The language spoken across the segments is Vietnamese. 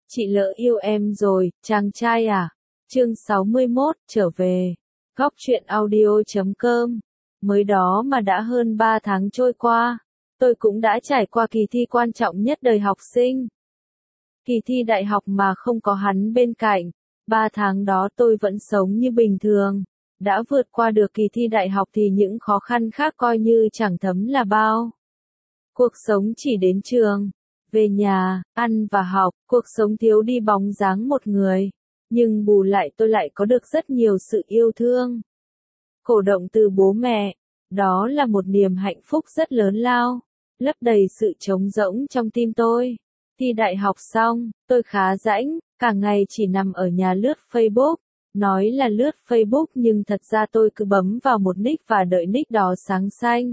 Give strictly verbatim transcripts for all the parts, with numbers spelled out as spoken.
Chị lỡ yêu em rồi, chàng trai à? Chương sáu mươi mốt, trở về. Góc truyện audio chấm com. Mới đó mà đã hơn ba tháng trôi qua, tôi cũng đã trải qua kỳ thi quan trọng nhất đời học sinh. Kỳ thi đại học mà không có hắn bên cạnh, ba tháng đó tôi vẫn sống như bình thường. Đã vượt qua được kỳ thi đại học thì những khó khăn khác coi như chẳng thấm là bao. Cuộc sống chỉ đến trường, về nhà, ăn và học, cuộc sống thiếu đi bóng dáng một người. Nhưng bù lại tôi lại có được rất nhiều sự yêu thương, cổ động từ bố mẹ. Đó là một niềm hạnh phúc rất lớn lao, lấp đầy sự trống rỗng trong tim tôi. Thi đại học xong, tôi khá rãnh, cả ngày chỉ nằm ở nhà lướt Facebook. Nói là lướt Facebook nhưng thật ra tôi cứ bấm vào một nick và đợi nick đó sáng xanh.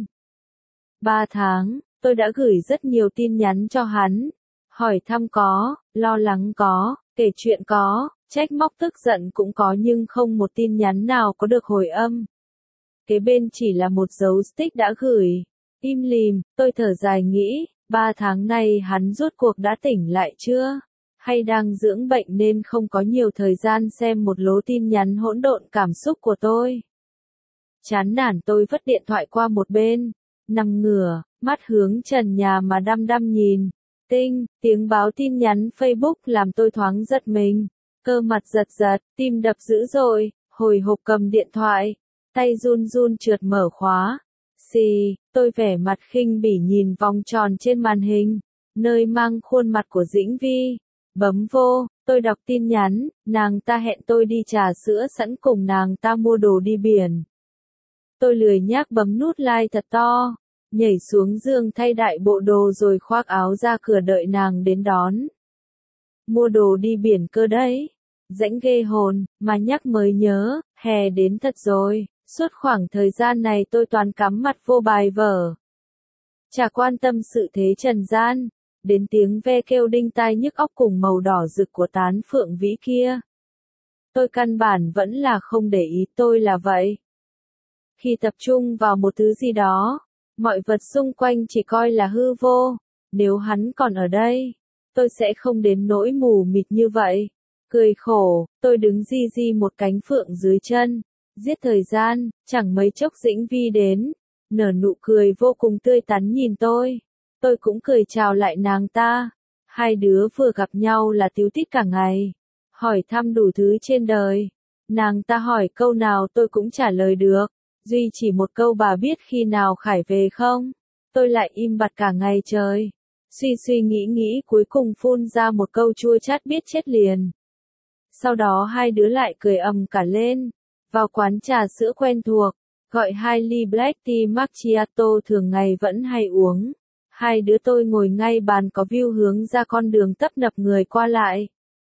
Ba tháng, tôi đã gửi rất nhiều tin nhắn cho hắn. Hỏi thăm có, lo lắng có, kể chuyện có, trách móc tức giận cũng có nhưng không một tin nhắn nào có được hồi âm. Kế bên chỉ là một dấu stick đã gửi. Im lìm, tôi thở dài nghĩ, ba tháng nay hắn rốt cuộc đã tỉnh lại chưa? Hay đang dưỡng bệnh nên không có nhiều thời gian xem một lố tin nhắn hỗn độn cảm xúc của tôi. Chán nản tôi vứt điện thoại qua một bên, nằm ngửa, mắt hướng trần nhà mà đăm đăm nhìn. Tinh, tiếng báo tin nhắn Facebook làm tôi thoáng giật mình. Cơ mặt giật giật, tim đập dữ dội, hồi hộp cầm điện thoại. Tay run run trượt mở khóa. Xì, tôi vẻ mặt khinh bỉ nhìn vòng tròn trên màn hình, nơi mang khuôn mặt của Dĩnh Vi. Bấm vô, tôi đọc tin nhắn, nàng ta hẹn tôi đi trà sữa sẵn cùng nàng ta mua đồ đi biển. Tôi lười nhác bấm nút like thật to, nhảy xuống giường thay đại bộ đồ rồi khoác áo ra cửa đợi nàng đến đón. Mua đồ đi biển cơ đấy. Rãnh ghê hồn, mà nhắc mới nhớ, hè đến thật rồi. Suốt khoảng thời gian này tôi toàn cắm mặt vô bài vở, chả quan tâm sự thế trần gian. Đến tiếng ve kêu đinh tai nhức óc cùng màu đỏ rực của tán phượng vĩ kia, tôi căn bản vẫn là không để ý. Tôi là vậy. Khi tập trung vào một thứ gì đó, mọi vật xung quanh chỉ coi là hư vô. Nếu hắn còn ở đây, tôi sẽ không đến nỗi mù mịt như vậy. Cười khổ, tôi đứng di di một cánh phượng dưới chân, giết thời gian. Chẳng mấy chốc Dĩnh Vi đến, nở nụ cười vô cùng tươi tắn nhìn tôi. Tôi cũng cười chào lại nàng ta. Hai đứa vừa gặp nhau là tíu tít cả ngày, hỏi thăm đủ thứ trên đời. Nàng ta hỏi câu nào tôi cũng trả lời được, duy chỉ một câu bà biết khi nào Khải về không? Tôi lại im bặt cả ngày trời. Suy suy nghĩ nghĩ cuối cùng phun ra một câu chua chát biết chết liền. Sau đó hai đứa lại cười ầm cả lên. Vào quán trà sữa quen thuộc, gọi hai ly black tea macchiato thường ngày vẫn hay uống. Hai đứa tôi ngồi ngay bàn có view hướng ra con đường tấp nập người qua lại.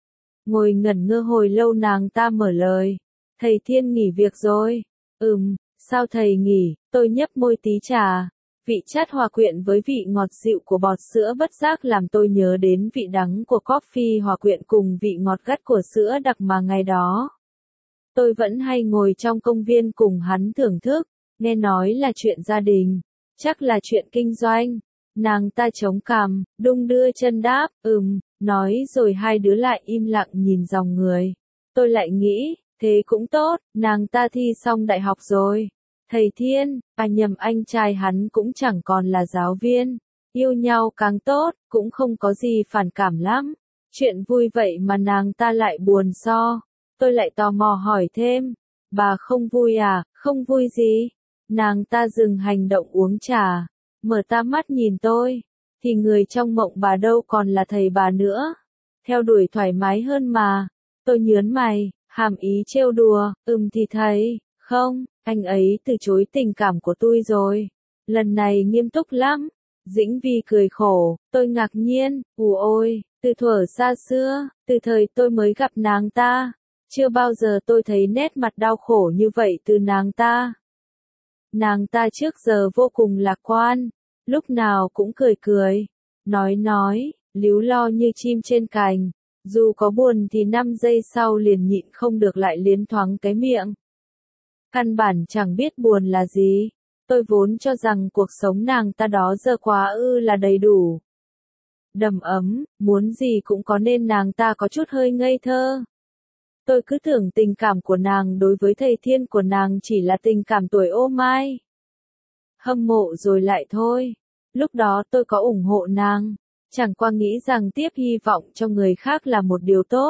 Ngồi ngẩn ngơ hồi lâu nàng ta mở lời. Thầy Thiên nghỉ việc rồi. Ừm, sao thầy nghỉ? Tôi nhấp môi tí trà. Vị chát hòa quyện với vị ngọt dịu của bọt sữa bất giác làm tôi nhớ đến vị đắng của coffee hòa quyện cùng vị ngọt gắt của sữa đặc mà ngày đó tôi vẫn hay ngồi trong công viên cùng hắn thưởng thức. Nghe nói là chuyện gia đình, chắc là chuyện kinh doanh. Nàng ta chống cằm, đung đưa chân đáp, ừm, nói rồi hai đứa lại im lặng nhìn dòng người. Tôi lại nghĩ, thế cũng tốt, nàng ta thi xong đại học rồi. Thầy Thiên, à nhầm anh trai hắn cũng chẳng còn là giáo viên. Yêu nhau càng tốt, cũng không có gì phản cảm lắm. Chuyện vui vậy mà nàng ta lại buồn so. Tôi lại tò mò hỏi thêm, bà không vui à? Không vui gì? Nàng ta dừng hành động uống trà, mở ta mắt nhìn tôi, thì người trong mộng bà đâu còn là thầy bà nữa. Theo đuổi thoải mái hơn mà. Tôi nhớn mày, hàm ý trêu đùa, ừm thì thầy, không, anh ấy từ chối tình cảm của tôi rồi. Lần này nghiêm túc lắm. Dĩnh Vi cười khổ, tôi ngạc nhiên, ù ôi, từ thuở xa xưa, từ thời tôi mới gặp nàng ta, chưa bao giờ tôi thấy nét mặt đau khổ như vậy từ nàng ta. Nàng ta trước giờ vô cùng lạc quan, lúc nào cũng cười cười, nói nói, líu lo như chim trên cành, dù có buồn thì năm giây sau liền nhịn không được lại liến thoáng cái miệng. Căn bản chẳng biết buồn là gì, tôi vốn cho rằng cuộc sống nàng ta đó giờ quá ư là đầy đủ. đầm ấm, muốn gì cũng có nên nàng ta có chút hơi ngây thơ. Tôi cứ tưởng tình cảm của nàng đối với thầy Thiên của nàng chỉ là tình cảm tuổi ô mai. Hâm mộ rồi lại thôi. Lúc đó tôi có ủng hộ nàng, chẳng qua nghĩ rằng tiếp hy vọng cho người khác là một điều tốt.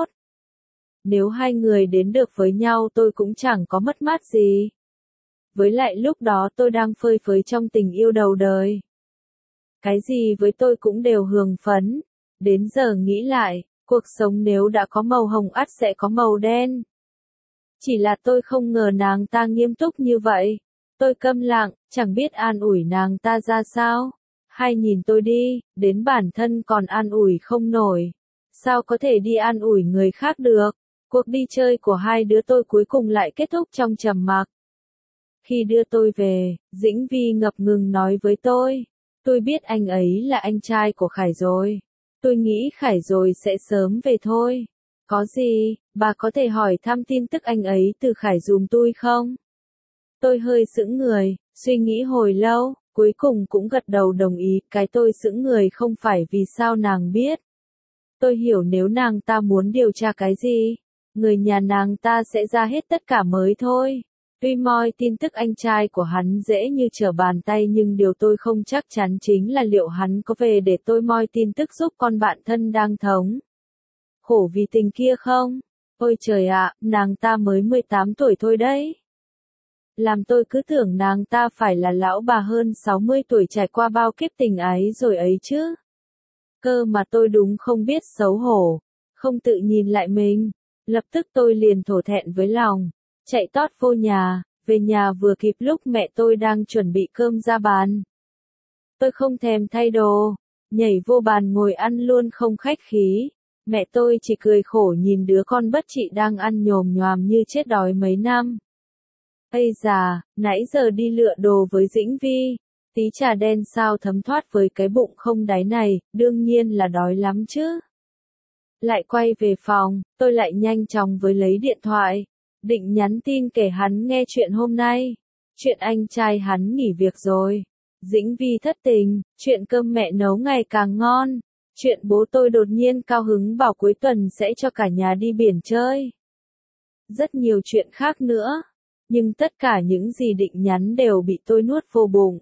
Nếu hai người đến được với nhau tôi cũng chẳng có mất mát gì. Với lại lúc đó tôi đang phơi phới trong tình yêu đầu đời. Cái gì với tôi cũng đều hưởng phấn. Đến giờ nghĩ lại, cuộc sống nếu đã có màu hồng ắt sẽ có màu đen. Chỉ là tôi không ngờ nàng ta nghiêm túc như vậy. Tôi câm lặng, chẳng biết an ủi nàng ta ra sao. Hay nhìn tôi đi, đến bản thân còn an ủi không nổi. Sao có thể đi an ủi người khác được? Cuộc đi chơi của hai đứa tôi cuối cùng lại kết thúc trong trầm mặc. Khi đưa tôi về, Dĩnh Vi ngập ngừng nói với tôi. Tôi biết anh ấy là anh trai của Khải rồi. Tôi nghĩ Khải rồi sẽ sớm về thôi. Có gì, bà có thể hỏi thăm tin tức anh ấy từ Khải dùm tôi không? Tôi hơi sững người, suy nghĩ hồi lâu, cuối cùng cũng gật đầu đồng ý. Cái tôi sững người không phải vì sao nàng biết. Tôi hiểu nếu nàng ta muốn điều tra cái gì, người nhà nàng ta sẽ ra hết tất cả mới thôi. Tuy moi tin tức anh trai của hắn dễ như trở bàn tay nhưng điều tôi không chắc chắn chính là liệu hắn có về để tôi moi tin tức giúp con bạn thân đang thống khổ vì tình kia không? Ôi trời ạ, nàng ta mới mười tám tuổi thôi đấy. Làm tôi cứ tưởng nàng ta phải là lão bà hơn sáu mươi tuổi trải qua bao kiếp tình ái rồi ấy chứ. Cơ mà tôi đúng không biết xấu hổ, không tự nhìn lại mình. Lập tức tôi liền thổ thẹn với lòng. Chạy tót vô nhà, về nhà vừa kịp lúc mẹ tôi đang chuẩn bị cơm ra bàn. Tôi không thèm thay đồ, nhảy vô bàn ngồi ăn luôn không khách khí. Mẹ tôi chỉ cười khổ nhìn đứa con bất trị đang ăn nhồm nhoàm như chết đói mấy năm. Ây già, nãy giờ đi lựa đồ với Dĩnh Vi, tí trà đen sao thấm thoát với cái bụng không đáy này, đương nhiên là đói lắm chứ. Lại quay về phòng, tôi lại nhanh chóng với lấy điện thoại. Định nhắn tin kể hắn nghe chuyện hôm nay. Chuyện anh trai hắn nghỉ việc rồi. Dĩnh Vi thất tình, chuyện cơm mẹ nấu ngày càng ngon. Chuyện bố tôi đột nhiên cao hứng bảo cuối tuần sẽ cho cả nhà đi biển chơi. Rất nhiều chuyện khác nữa. Nhưng tất cả những gì định nhắn đều bị tôi nuốt vô bụng.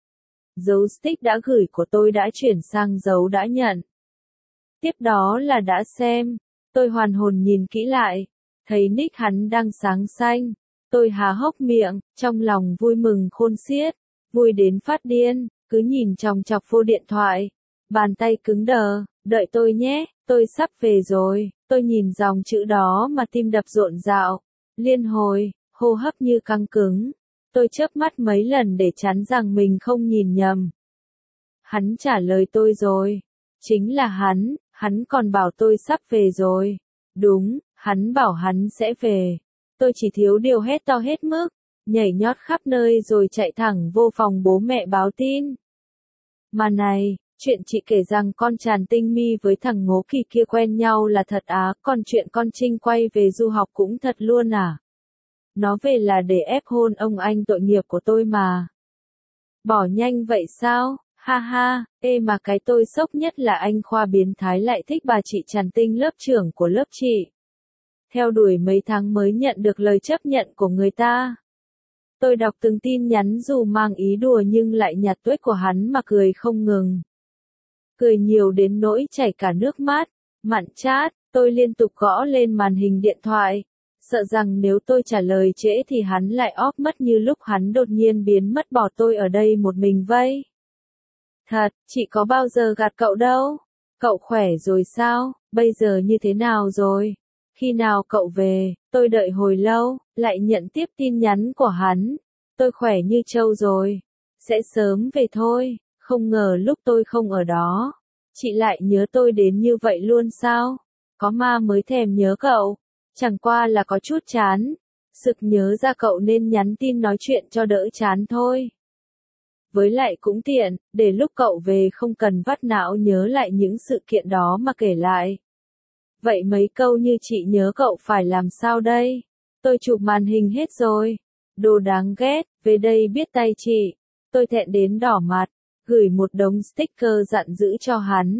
Dấu stick đã gửi của tôi đã chuyển sang dấu đã nhận. Tiếp đó là đã xem. Tôi hoàn hồn nhìn kỹ lại. Thấy nick hắn đang sáng xanh. Tôi há hốc miệng, trong lòng vui mừng khôn xiết. Vui đến phát điên, cứ nhìn chòng chọc vô điện thoại. Bàn tay cứng đờ, đợi tôi nhé, tôi sắp về rồi. Tôi nhìn dòng chữ đó mà tim đập rộn rạo. Liên hồi, hô hấp như căng cứng. Tôi chớp mắt mấy lần để chắn rằng mình không nhìn nhầm. Hắn trả lời tôi rồi. Chính là hắn, hắn còn bảo tôi sắp về rồi. Đúng, hắn bảo hắn sẽ về. Tôi chỉ thiếu điều hét to hết mức, nhảy nhót khắp nơi rồi chạy thẳng vô phòng bố mẹ báo tin. Mà này, chuyện chị kể rằng con Tràn Tinh Mi với thằng ngố kỳ kia quen nhau là thật á, còn chuyện con Trinh quay về du học cũng thật luôn à? Nó về là để ép hôn ông anh tội nghiệp của tôi mà. Bỏ nhanh vậy sao? Ha ha, ê mà cái tôi sốc nhất là anh Khoa biến thái lại thích bà chị Tràn Tinh lớp trưởng của lớp chị. Theo đuổi mấy tháng mới nhận được lời chấp nhận của người ta. Tôi đọc từng tin nhắn dù mang ý đùa nhưng lại nhặt tuét của hắn mà cười không ngừng. Cười nhiều đến nỗi chảy cả nước mắt, mặn chát, tôi liên tục gõ lên màn hình điện thoại. Sợ rằng nếu tôi trả lời trễ thì hắn lại óp mất như lúc hắn đột nhiên biến mất bỏ tôi ở đây một mình vây. Thật, chị có bao giờ gạt cậu đâu. Cậu khỏe rồi sao, bây giờ như thế nào rồi? Khi nào cậu về? Tôi đợi hồi lâu, lại nhận tiếp tin nhắn của hắn. Tôi khỏe như trâu rồi. Sẽ sớm về thôi, không ngờ lúc tôi không ở đó. Chị lại nhớ tôi đến như vậy luôn sao? Có ma mới thèm nhớ cậu. Chẳng qua là có chút chán. Sực nhớ ra cậu nên nhắn tin nói chuyện cho đỡ chán thôi. Với lại cũng tiện, để lúc cậu về không cần vắt não nhớ lại những sự kiện đó mà kể lại. Vậy mấy câu như chị nhớ cậu phải làm sao đây? Tôi chụp màn hình hết rồi. Đồ đáng ghét, về đây biết tay chị. Tôi thẹn đến đỏ mặt, gửi một đống sticker dặn giữ cho hắn.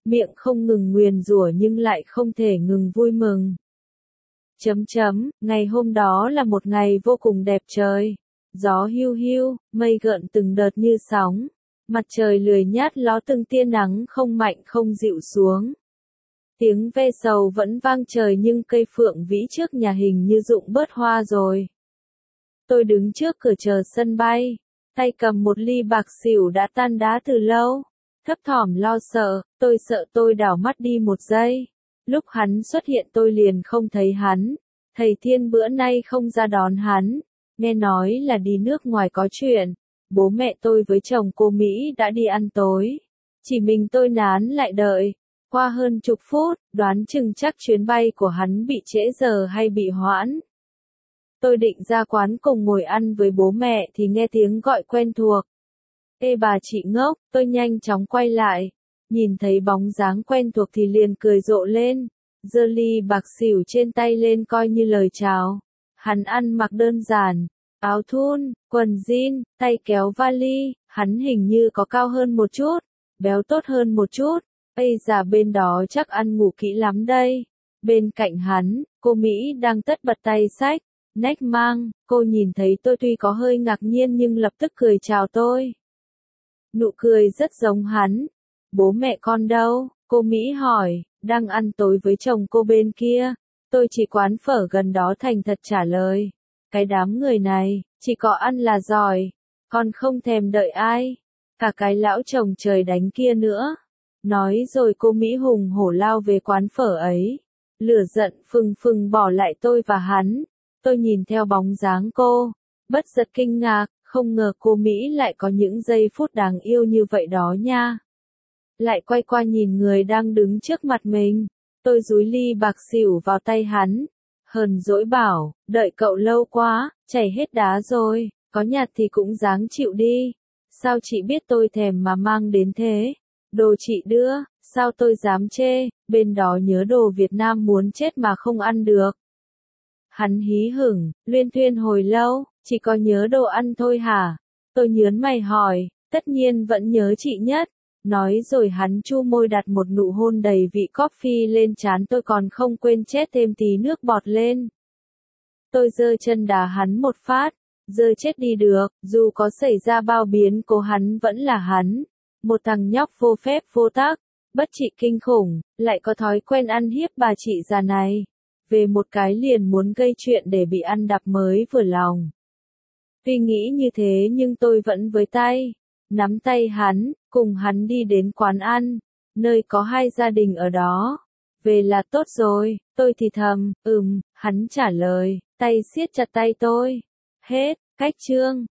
miệng không ngừng nguyền rủa nhưng lại không thể ngừng vui mừng. Chấm chấm, ngày hôm đó là một ngày vô cùng đẹp trời. Gió hiu hiu, mây gợn từng đợt như sóng. Mặt trời lười nhát ló từng tia nắng không mạnh không dịu xuống. Tiếng ve sầu vẫn vang trời nhưng cây phượng vĩ trước nhà hình như rụng bớt hoa rồi. Tôi đứng trước cửa chờ sân bay, tay cầm một ly bạc xỉu đã tan đá từ lâu. Thấp thỏm lo sợ, tôi sợ tôi đảo mắt đi một giây. Lúc hắn xuất hiện tôi liền không thấy hắn. Thầy Thiên bữa nay không ra đón hắn. Nghe nói là đi nước ngoài có chuyện. Bố mẹ tôi với chồng cô Mỹ đã đi ăn tối. Chỉ mình tôi nán lại đợi. Qua hơn chục phút, đoán chừng chắc chuyến bay của hắn bị trễ giờ hay bị hoãn. Tôi định ra quán cùng ngồi ăn với bố mẹ thì nghe tiếng gọi quen thuộc. Ê bà chị ngốc, tôi nhanh chóng quay lại. Nhìn thấy bóng dáng quen thuộc thì liền cười rộ lên. Giơ ly bạc xỉu trên tay lên coi như lời chào. Hắn ăn mặc đơn giản. Áo thun, quần jean, tay kéo vali. Hắn hình như có cao hơn một chút. Béo tốt hơn một chút. Ây già bên đó chắc ăn ngủ kỹ lắm đây. Bên cạnh hắn, cô Mỹ đang tất bật tay xách. Nách mang, cô nhìn thấy tôi tuy có hơi ngạc nhiên nhưng lập tức cười chào tôi. Nụ cười rất giống hắn. Bố mẹ con đâu? Cô Mỹ hỏi, đang ăn tối với chồng cô bên kia. Tôi chỉ quán phở gần đó thành thật trả lời. Cái đám người này, chỉ có ăn là giỏi. Còn không thèm đợi ai. Cả cái lão chồng trời đánh kia nữa. Nói rồi cô Mỹ hùng hổ lao về quán phở ấy. Lửa giận phừng phừng bỏ lại tôi và hắn. Tôi nhìn theo bóng dáng cô. Bất giật kinh ngạc, không ngờ cô Mỹ lại có những giây phút đáng yêu như vậy đó nha. Lại quay qua nhìn người đang đứng trước mặt mình. Tôi dúi ly bạc xỉu vào tay hắn. Hờn dỗi bảo, đợi cậu lâu quá, chảy hết đá rồi, có nhạt thì cũng dáng chịu đi. Sao chị biết tôi thèm mà mang đến thế? Đồ chị đưa, sao tôi dám chê, bên đó nhớ đồ Việt Nam muốn chết mà không ăn được. Hắn hí hửng, luyên thuyên hồi lâu, chỉ có nhớ đồ ăn thôi hả? Tôi nhớn mày hỏi, tất nhiên vẫn nhớ chị nhất. Nói rồi hắn chu môi đặt một nụ hôn đầy vị coffee lên trán tôi còn không quên chét thêm tí nước bọt lên. Tôi giơ chân đá hắn một phát, giơ chết đi được, dù có xảy ra bao biến cố hắn vẫn là hắn. Một thằng nhóc vô phép vô tác, bất trị kinh khủng, lại có thói quen ăn hiếp bà chị già này. Về một cái liền muốn gây chuyện để bị ăn đạp mới vừa lòng. Tuy nghĩ như thế nhưng tôi vẫn với tay, nắm tay hắn, cùng hắn đi đến quán ăn, nơi có hai gia đình ở đó. Về là tốt rồi, tôi thì thầm, ừm, hắn trả lời, tay siết chặt tay tôi. Hết, cách chương.